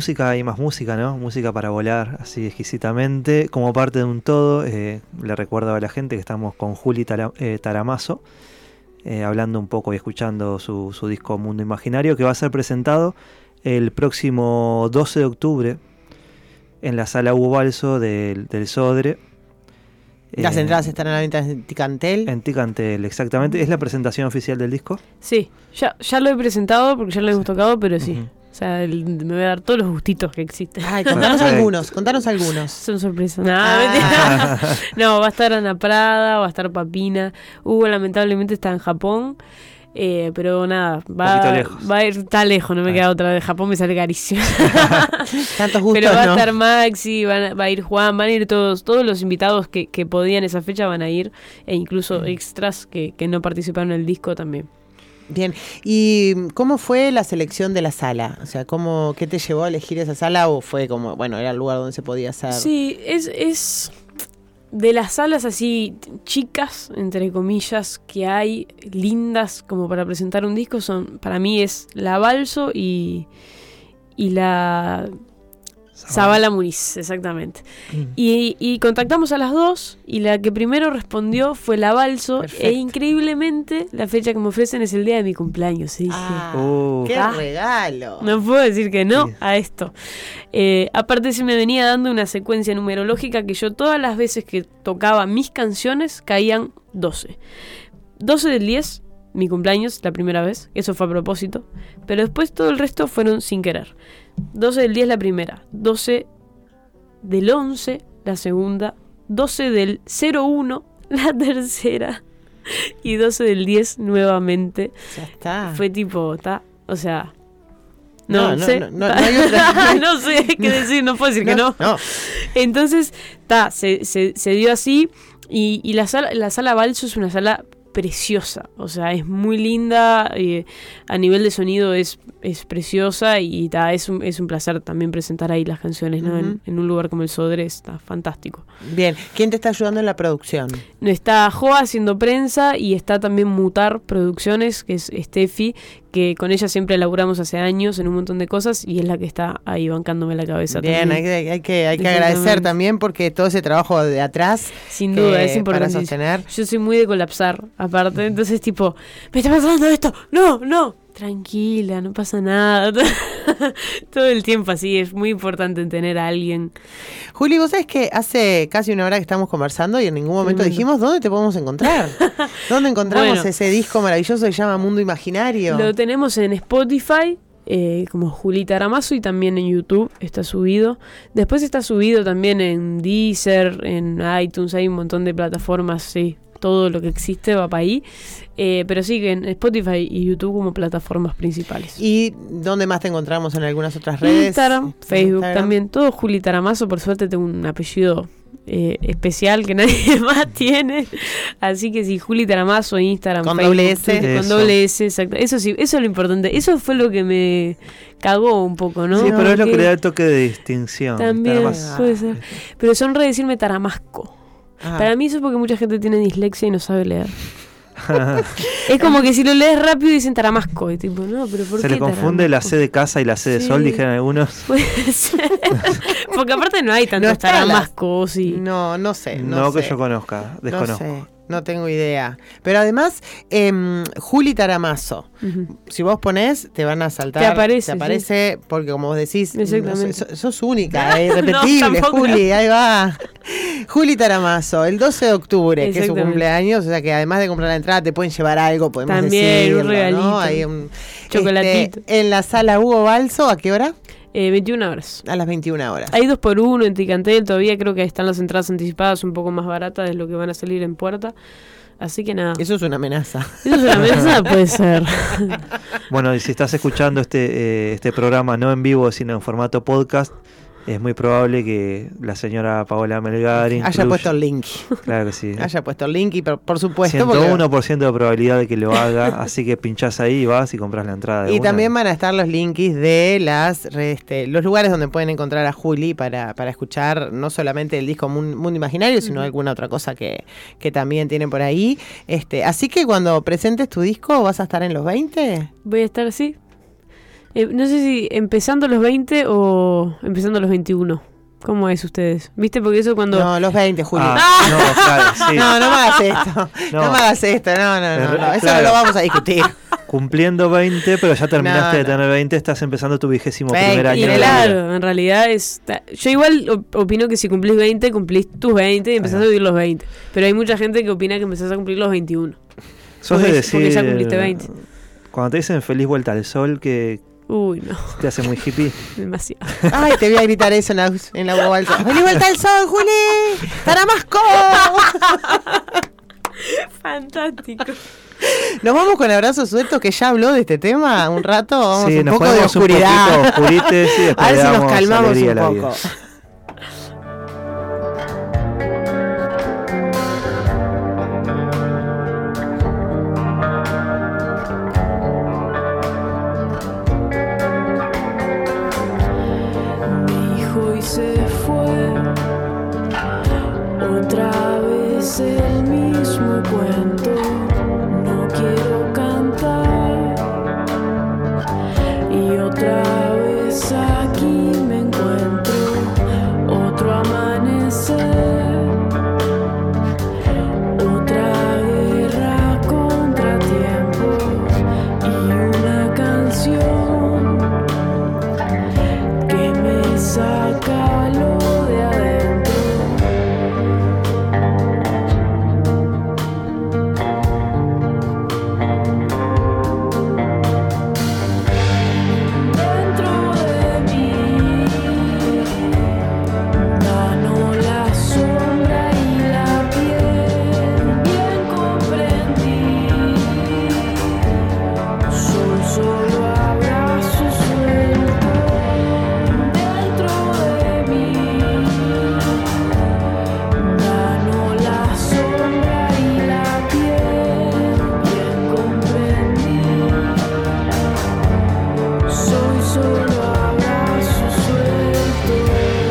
S3: música y más música, ¿no? Música para volar así exquisitamente, como parte de un todo. Le recuerdo a la gente que estamos con Juli Taramazo, hablando un poco y escuchando su disco Mundo Imaginario, que va a ser presentado el próximo 12 de octubre en la sala Hugo Balso del Sodre.
S2: Las entradas están a la venta en Ticantel.
S3: En Ticantel, exactamente. ¿Es la presentación oficial del disco?
S1: Sí, ya lo he presentado porque ya lo hemos tocado, pero sí.
S3: Ujú.
S1: O sea, me voy a dar todos los gustitos que existen.
S2: Ay, contanos algunos.
S1: Son sorpresas. No, mentira. No, va a estar Ana Prada, va a estar Papina. Hugo lamentablemente está en Japón. Pero nada, va a ir, está lejos, no me queda otra. De Japón me sale carísimo.
S2: Tantos gustos,
S1: pero va a
S2: ¿no?
S1: estar Maxi, va a ir Juan, van a ir todos los invitados que podían esa fecha van a ir, e incluso extras que no participaron en el disco también.
S2: Bien, ¿y cómo fue la selección de la sala? O sea, ¿qué te llevó a elegir esa sala o fue como, bueno, era el lugar donde se podía hacer?
S1: Sí, es de las salas así chicas, entre comillas, que hay, lindas como para presentar un disco, para mí es la Balso y la Zabala Muniz, exactamente. Y contactamos a las dos y la que primero respondió fue la Balso.
S2: Perfecto.
S1: E increíblemente la fecha que me ofrecen es el día de mi cumpleaños. Y dije,
S2: ¡Qué
S1: Ah.
S2: regalo!
S1: no puedo decir que no
S3: Sí.
S1: a esto. Aparte se me venía dando una secuencia numerológica que yo todas las veces que tocaba mis canciones caían 12. 12 del 10, mi cumpleaños, la primera vez. Eso fue a propósito. Pero después todo el resto fueron sin querer. 12 del 10 la primera, 12 del 11 la segunda, 12 del 01 la tercera y 12 del 10 nuevamente.
S2: Ya está.
S1: Fue tipo, o sea,
S2: No
S1: sé,
S2: hay otra.
S1: no sé qué decir, no puedo decir que no.
S2: No.
S1: Entonces, se dio así y la sala Balso es una sala preciosa, o sea, es muy linda, a nivel de sonido es preciosa y es un placer también presentar ahí las canciones, ¿no?
S2: Ujú.
S1: En un lugar como el Sodre está fantástico.
S2: Bien, ¿quién te está ayudando en la producción?
S1: Está Joa haciendo prensa y está también Mutar Producciones, que es Steffi, que con ella siempre laburamos hace años en un montón de cosas y es la que está ahí bancándome la cabeza.
S2: Bien,
S1: también.
S2: hay que agradecer también porque todo ese trabajo de atrás
S1: Sin duda, es
S2: para
S1: importante.
S2: sostener.
S1: Yo soy muy de colapsar, aparte, entonces tipo, me está pasando esto, no, tranquila, no pasa nada. Todo el tiempo así, es muy importante tener a alguien.
S2: Juli, vos sabés que hace casi una hora que estamos conversando y en ningún momento
S1: Tremendo.
S2: dijimos dónde te podemos encontrar. ¿Dónde encontramos
S1: Bueno.
S2: ese disco maravilloso que se llama Mundo Imaginario?
S1: Lo tenemos en Spotify, como Juli Taramazo, y también en YouTube está subido. Después está subido también en Deezer, en iTunes, hay un montón de plataformas, sí. Todo lo que existe va para ahí. Pero sí, que en Spotify y YouTube como plataformas principales.
S2: ¿Y dónde más te encontramos en algunas otras redes?
S1: Instagram, Facebook
S2: Instagram.
S1: también. Todo Juli Taramazo. Por suerte tengo un apellido especial que nadie más tiene. Así que sí, Juli Taramazo, Instagram,
S2: Con
S1: Facebook,
S2: doble S.
S1: Twitter, con
S3: Eso.
S1: doble S, exacto. Eso sí, eso es lo importante. Eso fue lo que me cagó un poco, ¿no?
S3: Sí, pero es lo que
S1: Porque
S3: le da el toque de distinción.
S1: también
S3: Además,
S1: puede ser. Pero son re decirme Taramasco.
S2: Ah.
S1: Para mí eso es porque mucha gente tiene dislexia y no sabe leer. Es como que si lo lees rápido dicen Taramasco. Y tipo, no, pero ¿por
S3: se
S1: qué
S3: le confunde la C de casa y la C de
S1: Sí.
S3: sol, dijeron algunos.
S1: Puede ser. Porque aparte no hay tantos
S2: No está
S1: Taramascos y...
S2: No sé.
S3: No, que
S2: sé.
S3: yo conozca, desconozco.
S2: No sé, no tengo idea. Pero además, Juli Taramazo,
S1: Ujú.
S2: si vos ponés, te van a saltar.
S1: Te aparece,
S2: Te aparece porque como vos decís,
S1: Exactamente.
S2: sos única, irrepetible,
S1: tampoco.
S2: Juli, ahí va. Juli Taramazo, el 12 de octubre, que es su
S1: Exactamente.
S2: cumpleaños, o sea que además de comprar la entrada te pueden llevar algo, podemos
S1: También,
S2: decirlo,
S1: un regalito.
S2: ¿no? Hay un
S1: Chocolatito.
S2: en la sala Hugo Balso, ¿a qué hora?
S1: 21 horas.
S2: A las 21 horas.
S1: Hay 2x1 en Ticantel, todavía creo que están las entradas anticipadas un poco más baratas de lo que van a salir en puerta. Así que nada.
S2: Eso es una amenaza.
S1: ¿Eso es una mesa? Puede ser.
S3: Bueno, y si estás escuchando este programa no en vivo, sino en formato podcast, es muy probable que la señora Paola Melgar
S2: Haya puesto el link.
S3: Claro que sí.
S2: Haya puesto el link y por supuesto. porque-
S3: 101% de probabilidad de que lo haga, así que pinchás ahí y vas y compras la entrada. de
S2: Y
S3: una.
S2: también van a estar los links de los lugares donde pueden encontrar a Juli para escuchar no solamente el disco Mundo Imaginario, sino alguna otra cosa que también tienen por ahí. Así que cuando presentes tu disco, ¿vas a estar en los 20?
S1: Voy a estar así. No sé si empezando los 20 o empezando los 21. ¿Cómo es ustedes? ¿Viste? Porque eso cuando...
S2: No, los 20, Julio.
S3: No, claro, sí.
S2: No me hagas esto. No me hagas esto. No. Eso
S3: Claro.
S2: no lo vamos a discutir.
S3: Cumpliendo 20, pero ya terminaste de
S2: No.
S3: tener 20, estás empezando tu 21º
S2: 20,
S3: año
S1: Y
S3: de vida.
S1: claro, en realidad yo igual opino que si cumplís 20, cumplís tus 20 y empezás a vivir los 20. Pero hay mucha gente que opina que empezás a cumplir los 21.
S3: Sos de
S1: porque
S3: decir,
S1: ya cumpliste 20.
S3: Cuando te dicen feliz vuelta al sol, que
S1: Uy, no,
S3: te hace muy hippie.
S1: demasiado.
S2: Ay, te voy a gritar eso en la voz alta. ¡Vení, vuelta al sol, Juli! ¡Taramasco!
S1: Fantástico.
S2: Nos vamos con Abrazo Suelto, que ya habló de este tema un rato. Vamos
S3: Sí,
S2: un
S3: nos
S2: poco de
S3: ponemos un
S2: oscuridad.
S3: poquito oscurites y después
S2: A ver
S3: le
S2: si nos
S3: damos
S2: calmamos
S3: alegría
S2: un
S3: a la vida.
S2: poco.
S5: Mi hijo y se fue, otra vez el mismo cuento. No quiero cantar y otra vez aquí me encuentro, otro amanecer, otra guerra contra tiempos y una canción que me saca lo de adentro. Dentro de mí ganó la sombra y la piel, bien comprendí. Soy solo abrazo suelto. Dentro de mí ganó la sombra y la piel, bien comprendí. Soy solo abrazo suelto.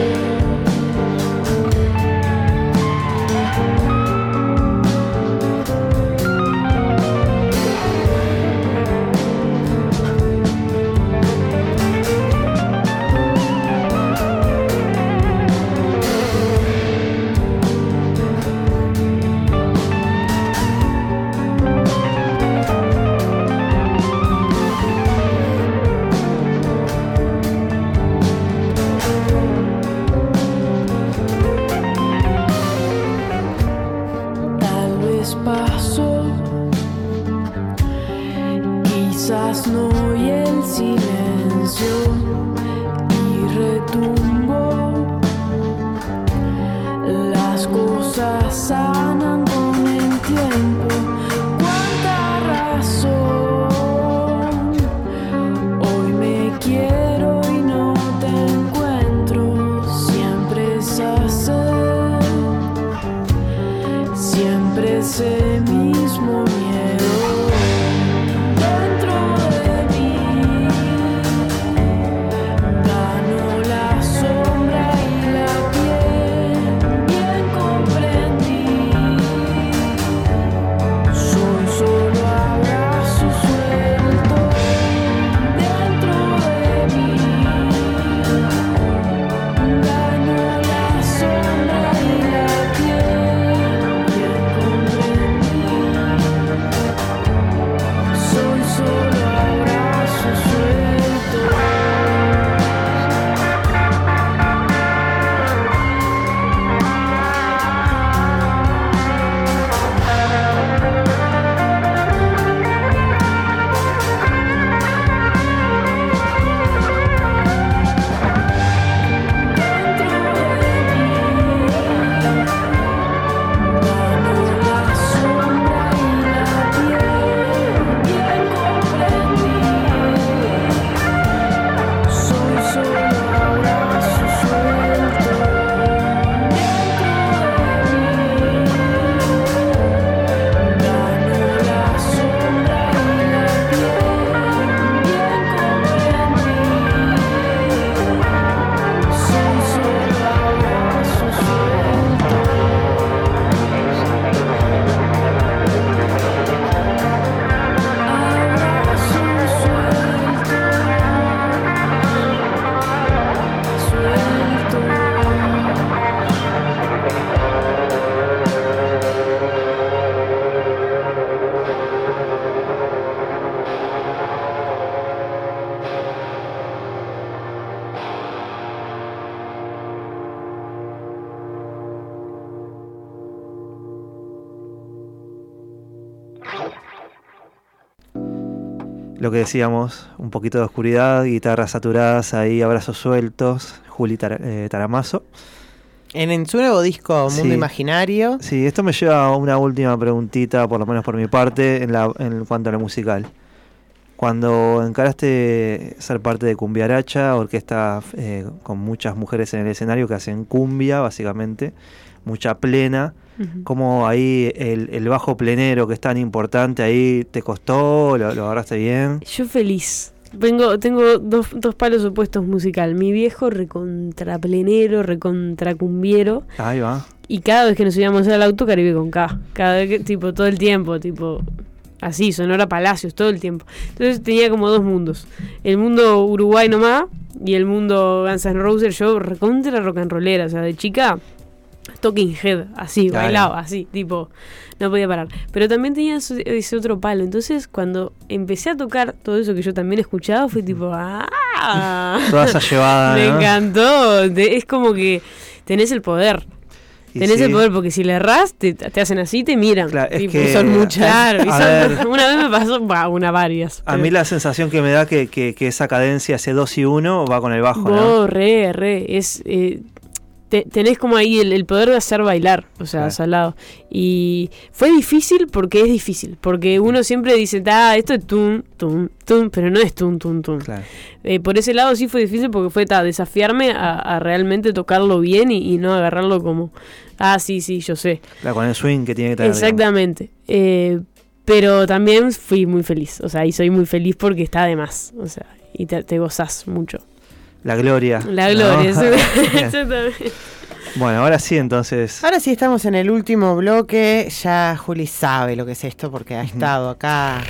S5: Tal vez pasó, quizás no, y el silencio y retumbó. Las cosas sanan con el tiempo. Cuánta razón. Hoy me quiero y no te encuentro. Siempre es hacer, siempre ese mismo miedo. Dentro de mí ganó la sombra y la piel, bien comprendí.
S3: lo que decíamos, un poquito de oscuridad, guitarras saturadas ahí, abrazos sueltos, Juli Taramazo.
S2: En su nuevo disco Mundo
S3: Sí.
S2: Imaginario.
S3: Sí, esto me lleva a una última preguntita, por lo menos por mi parte, en cuanto a lo musical. Cuando encaraste ser parte de Cumbiaracha, orquesta con muchas mujeres en el escenario que hacen cumbia, básicamente, mucha plena, ¿cómo ahí el bajo plenero, que es tan importante, ahí te costó, lo agarraste bien?
S1: Yo feliz. Tengo dos palos opuestos musical. Mi viejo recontraplenero, recontracumbiero.
S3: Ahí va.
S1: Y cada vez que nos íbamos al auto, Caribe con K. Cada vez que, tipo, todo el tiempo, tipo... Así, Sonora Palacios, todo el tiempo. Entonces tenía como dos mundos. El mundo Uruguay nomás y el mundo Guns N' Roses. Yo recontra rock and rollera, o sea, de chica... Talking Head, así,
S3: Claro.
S1: bailaba, así, tipo, no podía parar. Pero también tenía ese otro palo. Entonces, cuando empecé a tocar todo eso que yo también escuchaba, fue tipo, ¡ah!
S3: Toda esa llevada,
S1: Me
S3: ¿no?
S1: encantó. Es como que tenés el poder.
S3: Y
S1: Tenés
S3: sí.
S1: el poder, porque si le errás, te hacen así, te miran.
S3: Claro, es
S1: Tipo,
S3: que-
S1: son muchas. Claro, y
S3: a
S1: son-
S3: ver.
S1: una vez me pasó, varias.
S3: A mí la sensación que me da que esa cadencia, ese 2 y 1, va con el bajo, ¿no?
S1: Vos, re. Es, tenés como ahí el poder de hacer bailar, o sea,
S3: Claro.
S1: salado. Y fue difícil porque es difícil. Porque uno siempre dice, esto es tum, tum, tum, pero no es tum, tum, tum.
S3: Claro.
S1: Por ese lado sí fue difícil porque fue desafiarme a realmente tocarlo bien y no agarrarlo como, sí, yo sé.
S3: Claro, con el swing que tiene que tener.
S1: Exactamente. Pero también fui muy feliz, o sea, y soy muy feliz porque está de más, o sea, y te gozás mucho.
S3: La gloria.
S1: La
S3: ¿no?
S1: gloria,
S3: Bien.
S1: exactamente.
S3: Bueno, ahora sí, entonces.
S2: Ahora sí estamos en el último bloque. Ya Juli sabe lo que es esto porque ha estado acá.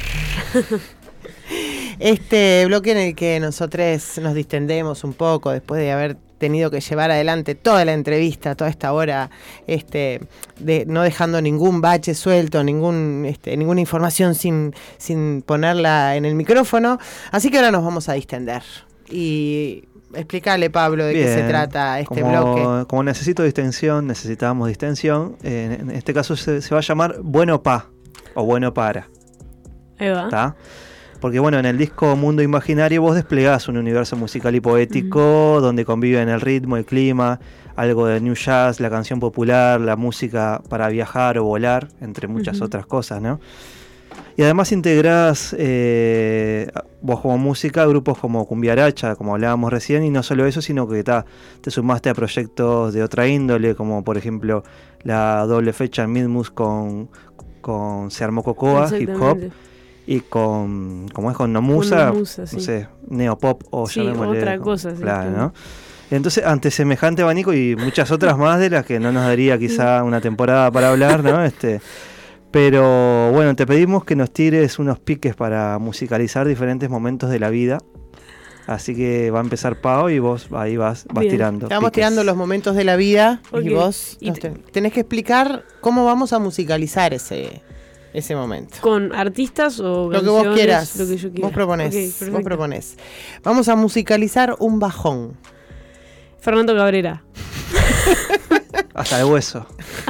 S2: Este bloque en el que nosotros nos distendemos un poco después de haber tenido que llevar adelante toda la entrevista, toda esta hora, no dejando ningún bache suelto, ninguna información sin ponerla en el micrófono. Así que ahora nos vamos a distender. Y explícale, Pablo, de qué se
S3: Bien.
S2: trata este bloque.
S3: Como necesitamos distensión, en este caso se va a llamar Bueno Pa o Bueno Para.
S1: Ahí va.
S3: ¿Está? Porque bueno, en el disco Mundo Imaginario vos desplegás un universo musical y poético donde conviven el ritmo, el clima, algo de new jazz, la canción popular, la música para viajar o volar, entre muchas otras cosas, ¿no? Y además integrás vos como música grupos como Cumbiaracha, como hablábamos recién, y no solo eso, sino que te sumaste a proyectos de otra índole, como por ejemplo la doble fecha en Midmus con Se Armó Cocoa, hip hop,
S1: Exactamente.
S3: y con Nomusa,
S1: Con Nomusa, sí.
S3: no sé, neopop o
S1: Sí,
S3: llamémosle,
S1: otra cosa, sí,
S3: claro,
S1: claro.
S3: ¿no? Entonces, ante semejante abanico y muchas otras más de las que no nos daría quizá una temporada para hablar, ¿no? Pero bueno, te pedimos que nos tires unos piques para musicalizar diferentes momentos de la vida. Así que va a empezar Pau y vos ahí vas
S1: Bien.
S3: tirando.
S2: Estamos
S3: piques.
S2: tirando los momentos de la vida
S1: Ok.
S2: y vos
S1: Y
S2: tenés que explicar cómo vamos a musicalizar ese momento.
S1: ¿Con artistas o
S2: Lo que vos
S1: canciones?
S2: quieras.
S1: Lo que yo quiera.
S2: Vos proponés.
S1: Ok, perfecto.
S2: Vos proponés. Vamos a musicalizar un bajón.
S1: Fernando Cabrera.
S3: Hasta el hueso.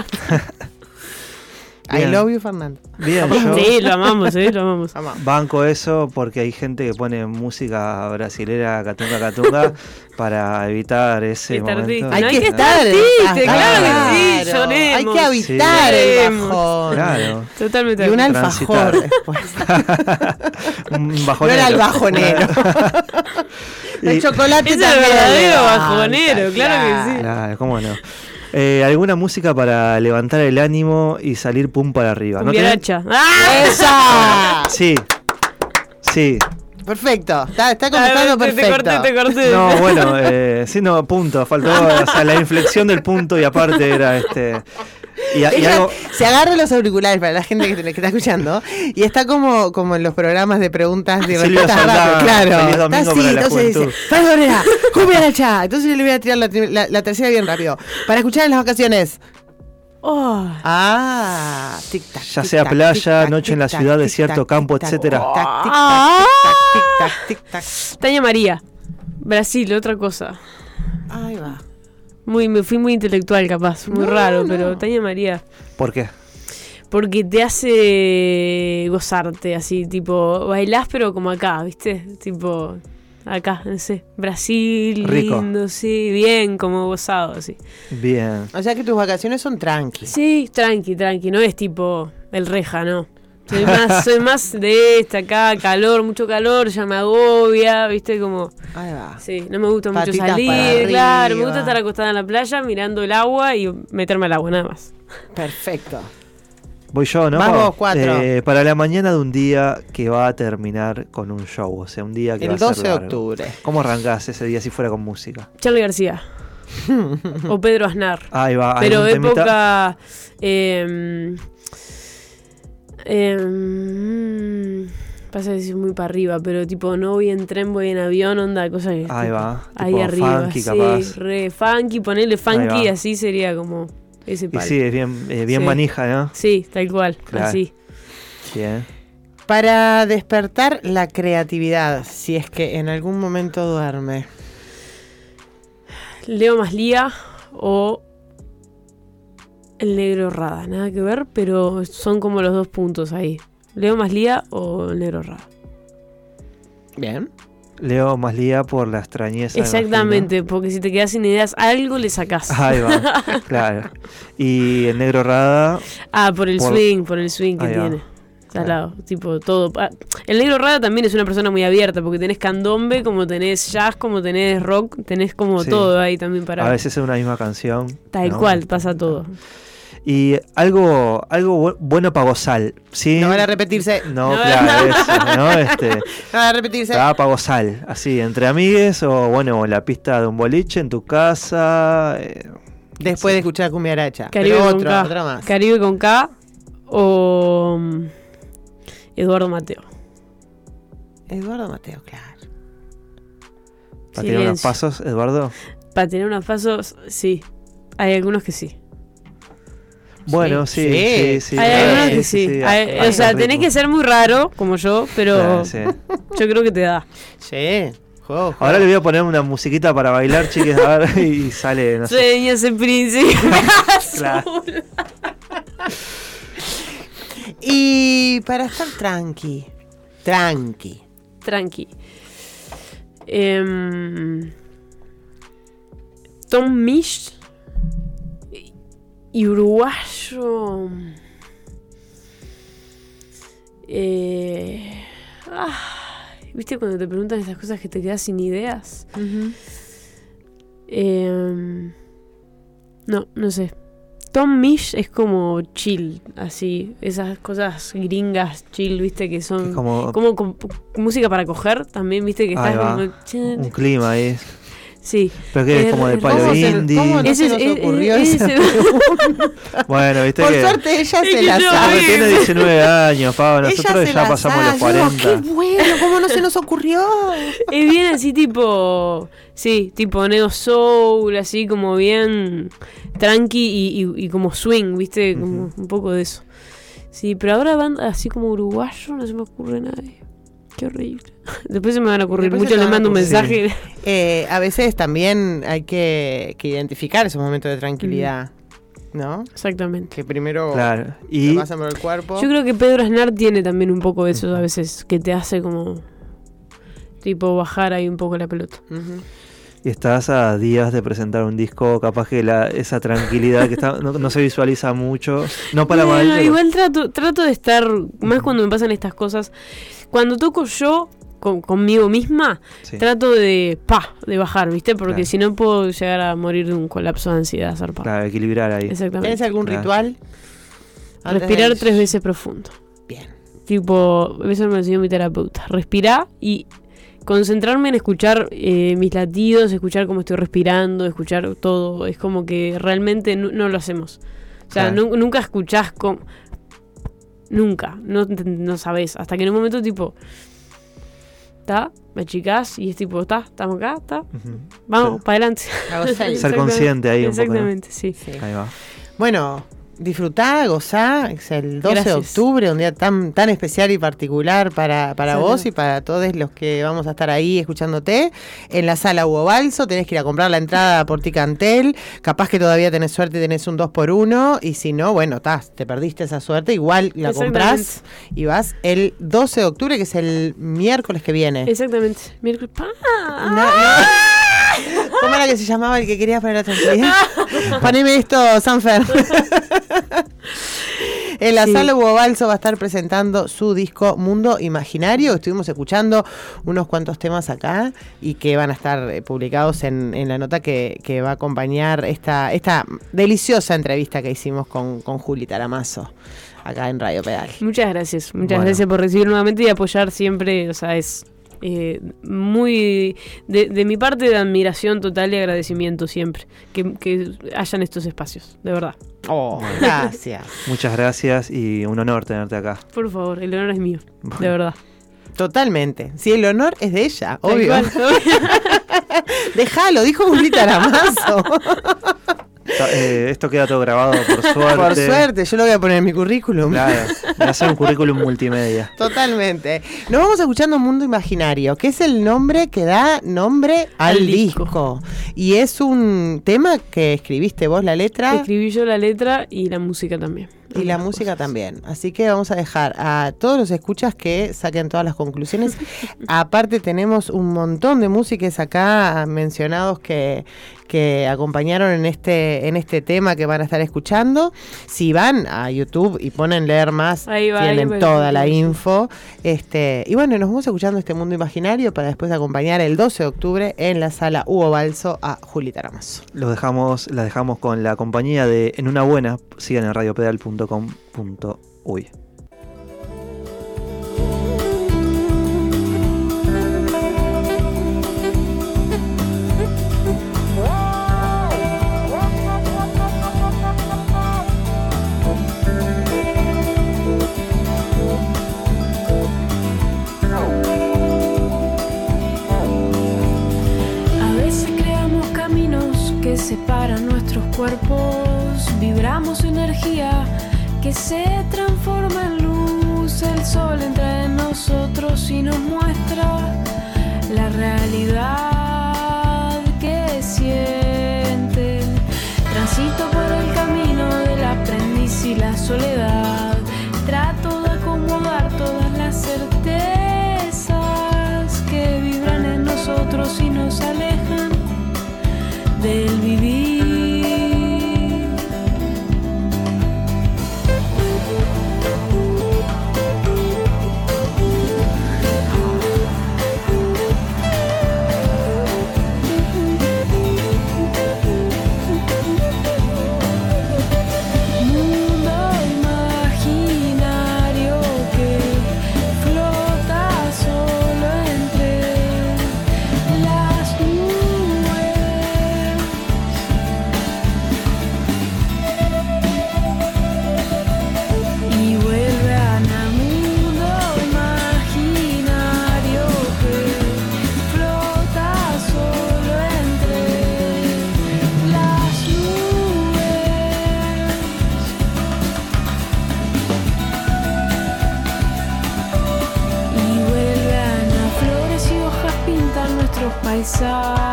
S2: I
S3: Bien.
S2: love you, Fernando.
S3: Bien, yo
S1: Sí, lo amamos, lo amamos.
S2: Vamos.
S3: banco eso porque hay gente que pone música brasilera catunga para evitar ese
S1: Estar
S3: momento.
S1: triste.
S2: Hay
S1: No,
S2: que
S1: hay que
S2: estar
S1: estar triste, claro que sí,
S2: claro.
S1: lloremos.
S2: Hay que habitar
S3: Sí.
S2: el
S1: Lloremos.
S2: bajón.
S3: Claro.
S1: Totalmente.
S2: Y un
S1: de acuerdo.
S2: alfajor después.
S3: Un
S2: No
S3: bajonero.
S2: era el bajonero. El
S3: Y-
S2: chocolate
S1: Es el
S2: también
S1: verdadero
S2: levanta,
S1: bajonero, claro que sí.
S3: Claro, cómo no. ¿Alguna música para levantar el ánimo y salir pum para arriba? ¿No tienen?
S1: Cumbiaracha. ¡Ah!
S2: ¡Esa!
S3: Sí. Sí.
S2: Perfecto. Está contestando perfecto.
S1: Te corté.
S3: No, bueno, sí, no, punto. Faltó, o sea, la inflexión del punto y aparte era y
S2: Ella
S3: algo.
S2: se agarra los auriculares para la gente que está escuchando y está como en los programas de preguntas y
S3: Silvio
S2: respuestas
S3: Soldán,
S2: rápidas. Claro.
S3: Feliz
S2: Está
S3: domingo
S2: así,
S3: para la
S2: entonces dice,
S3: juventud.
S2: Fernanda, Cumbiaracha. Entonces yo le voy a tirar la tercera bien rápido. Para escuchar en las vacaciones.
S1: Oh,
S2: Tic-tac.
S3: Ya sea playa, noche en la ciudad, desierto, campo, etcétera.
S2: Tic-tac, tic-tac.
S1: Tania María. Brasil, otra cosa.
S2: Ahí va.
S1: Me fui muy intelectual capaz, muy
S2: No,
S1: raro,
S2: no.
S1: pero Tania María.
S3: ¿Por qué?
S1: porque te hace gozarte, así, tipo, bailás pero como acá, ¿viste? Tipo, acá, no sé, Brasil,
S3: Rico.
S1: lindo, sí, bien, como gozado, así.
S3: Bien.
S2: O sea que tus vacaciones son tranqui.
S1: Sí, tranqui, no es tipo el reja, ¿no? Soy más de acá, calor, mucho calor, ya me agobia, ¿viste? Como,
S2: Ahí va.
S1: sí, no me gusta mucho
S2: Patitas para
S1: salir, claro, me
S2: arriba.
S1: gusta estar acostada en la playa mirando el agua y meterme al agua, nada más.
S2: Perfecto.
S3: Voy yo, ¿no?
S2: Vamos,
S3: Pau?
S2: 4.
S3: Para la mañana de un día que va a terminar con un show, o sea, un día que va
S2: El
S3: a
S2: 12
S3: ser
S2: de
S3: largo.
S2: octubre.
S3: ¿Cómo arrancás ese día si fuera con música?
S1: Charly García o Pedro Aznar.
S3: Ahí va.
S1: Pero
S3: ¿algún temita?
S1: época pasa que es muy para arriba, pero tipo no voy en tren, voy en avión, onda, cosas que
S3: Ahí
S1: tipo,
S3: va.
S1: ahí
S3: Tipo
S1: arriba,
S3: funky,
S1: sí,
S3: capaz.
S1: re funky, ponerle funky,
S3: va.
S1: así sería como ese
S3: Y
S1: palo.
S3: sí, es bien
S1: Sí.
S3: manija, ¿no?
S1: Sí, tal cual,
S3: Claro.
S1: así.
S3: Bien.
S2: Para despertar la creatividad, si es que en algún momento duerme.
S1: Leo Maslía o el Negro Rada, nada que ver, pero son como los dos puntos ahí. Leo Maslía o el Negro Rada.
S2: Bien.
S3: Leo Maslía por la extrañeza.
S1: Exactamente, porque si te quedas sin ideas, algo le sacás.
S3: Ahí va, claro. Y el Negro Rada,
S1: Por el swing que
S3: Ahí va.
S1: tiene. Salado, tipo todo. El Negro Rada también es una persona muy abierta, porque tenés candombe, como tenés jazz, como tenés rock, tenés como
S3: Sí.
S1: todo ahí también para...
S3: a veces es una misma canción.
S1: Tal
S3: ¿no?
S1: cual, pasa todo.
S3: Y algo bueno para gozar, ¿sí?
S2: No van a repetirse.
S3: No, claro, eso, ¿no?
S2: No van a repetirse.
S3: Para gozar, así, entre amigues o, bueno, en la pista de un boliche, en tu casa.
S2: Después de escuchar Cumbia Aracha.
S1: Caribe
S2: Pero
S1: con K.
S2: otra más.
S1: Caribe con K o Eduardo Mateo.
S2: Eduardo Mateo, claro.
S3: Para tirar unos
S1: Silencio.
S3: pasos, Eduardo.
S1: Para tener unos pasos, sí. Hay algunos que sí.
S3: Bueno, sí,
S2: Sí.
S3: sí, sí.
S1: Hay
S3: claro,
S1: algunos que sí. O sea, tenés que ser muy raro, como yo, pero
S3: Sí.
S1: yo creo que te da.
S2: Sí. Juego.
S3: Ahora le voy a poner una musiquita para bailar, chiques, a ver, y sale, no sé.
S1: Sueños en príncipe.
S3: Claro.
S2: Y para estar tranqui.
S1: Tranqui. Tom Misch y uruguayo. ¿Viste cuando te preguntan esas cosas que te quedas sin ideas? No sé. Tom Misch es como chill, así, esas cosas gringas chill, viste, que son
S3: Es como-
S1: como música para coger, también, viste, que
S3: Ahí
S1: estás
S3: va.
S1: como...
S3: Un clima ahí.
S1: Sí.
S3: Pero que es como de palo
S2: ¿Cómo se-
S3: indie.
S2: cómo no se nos ocurrió esa
S3: Bueno, viste
S2: Por
S3: que.
S2: suerte ella
S1: Es
S2: se
S1: que
S2: la
S1: yo-
S2: sabe.
S3: Porque tiene 19 años, Pablo.
S2: Ella
S3: Nosotros
S2: se
S3: ya
S2: la
S3: pasamos los
S2: sabe. Yo,
S3: 40.
S2: Qué bueno, ¿cómo no se nos ocurrió?
S1: Es bien así tipo... Sí, tipo neo soul, así como bien tranqui y como swing, viste, como un poco de eso. Sí, pero ahora banda así como uruguayo no se me ocurre nadie. Qué horrible. Después se me van a ocurrir
S2: Después
S1: mucho,
S2: se te
S1: le
S2: van a
S1: mando un
S2: ocurrir.
S1: mensaje.
S2: A veces también hay que identificar esos momentos de tranquilidad, ¿no?
S1: Exactamente.
S2: Que primero
S3: Claro.
S2: te
S3: Y
S2: pasan por el cuerpo.
S1: Yo creo que Pedro Aznar tiene también un poco de eso a veces, que te hace como... Tipo bajar ahí un poco la pelota.
S2: Ujú.
S3: Y estás a días de presentar un disco, capaz que esa tranquilidad que está, no se visualiza mucho. No para mal.
S1: Bueno,
S3: pero-
S1: igual trato de estar, más cuando me pasan estas cosas, cuando toco yo conmigo misma,
S3: Sí.
S1: trato de bajar, ¿viste? Porque
S3: Claro.
S1: si no puedo llegar a morir de un colapso de ansiedad zarpado.
S3: Claro, equilibrar ahí.
S1: Exactamente.
S2: ¿Tienes algún
S3: Claro.
S2: ritual? Antes
S1: Respirar
S2: de-
S1: 3 veces profundo.
S2: Bien.
S1: Tipo, eso me lo enseñó mi terapeuta. Respirar y concentrarme en escuchar mis latidos, escuchar cómo estoy respirando, escuchar todo. Es como que realmente no lo hacemos. O sea,
S3: Claro.
S1: nunca escuchás con... Nunca. No sabés. Hasta que en un momento tipo... ¿Está? Me achicás y es tipo, ¿está? ¿Estamos acá? ¿Está?
S3: Ujú.
S1: Vamos, para adelante.
S2: Hago seis.
S3: Ser consciente ahí un poco, ¿no?
S1: Exactamente, sí.
S2: Sí.
S3: Ahí va.
S2: Bueno, Disfrutá, gozá, es el 12
S1: Gracias.
S2: de octubre, un día tan especial y particular para vos y para todos los que vamos a estar ahí escuchándote. En la sala Hugo Balso, tenés que ir a comprar la entrada por Ticantel, capaz que todavía tenés suerte y tenés un 2x1, y si no, bueno, te perdiste esa suerte, igual la comprás y vas el 12 de octubre, que es el miércoles que viene.
S1: Exactamente. Miércoles.
S2: No. ¿Cómo era que se llamaba el que querías poner la tranquilidad? Poneme esto, Sanfer. En la sala Hugo Balso va a estar presentando su disco Mundo Imaginario. Estuvimos escuchando unos cuantos temas acá y que van a estar publicados en la nota que va a acompañar esta deliciosa entrevista que hicimos con Juli Taramazo acá en Radio Pedal.
S1: Muchas gracias gracias por recibir nuevamente y apoyar siempre, o sea, es muy de mi parte de admiración total y agradecimiento siempre que hayan estos espacios, de verdad.
S2: Gracias.
S3: Muchas gracias y un honor tenerte acá.
S1: Por favor, el honor es mío, de verdad.
S2: Totalmente. Sí, el honor es de ella, obvio.
S1: Tal cual.
S2: Déjalo, dijo Juli Taramazo.
S3: Esto queda todo grabado, por suerte.
S2: Por suerte, yo lo voy a poner en mi currículum.
S3: Claro, voy a hacer un currículum multimedia.
S2: Totalmente. Nos vamos escuchando Mundo Imaginario, que es el nombre que da nombre al disco. Y es un tema que escribiste vos la letra.
S1: Escribí yo la letra y la música también.
S2: Y la música también. Así que vamos a dejar a todos los escuchas que saquen todas las conclusiones. Aparte tenemos un montón de músicos acá mencionados que acompañaron en este tema que van a estar escuchando. Si van a YouTube y ponen leer más, tienen toda la info. Y bueno, nos vamos escuchando este Mundo Imaginario para después acompañar el 12 de octubre en la sala Hugo Balso a Juli Taramazo.
S3: La dejamos con la compañía de En Una Buena. Sigan en radiopedal.com.uy.
S5: Separan nuestros cuerpos, vibramos energía que se transforma en luz. El sol entra en nosotros y nos muestra la realidad que siente. Transito por el camino del aprendiz y la soledad. Trato de acomodar todas las certezas que vibran en nosotros y nos alejan del vivir. Paisajes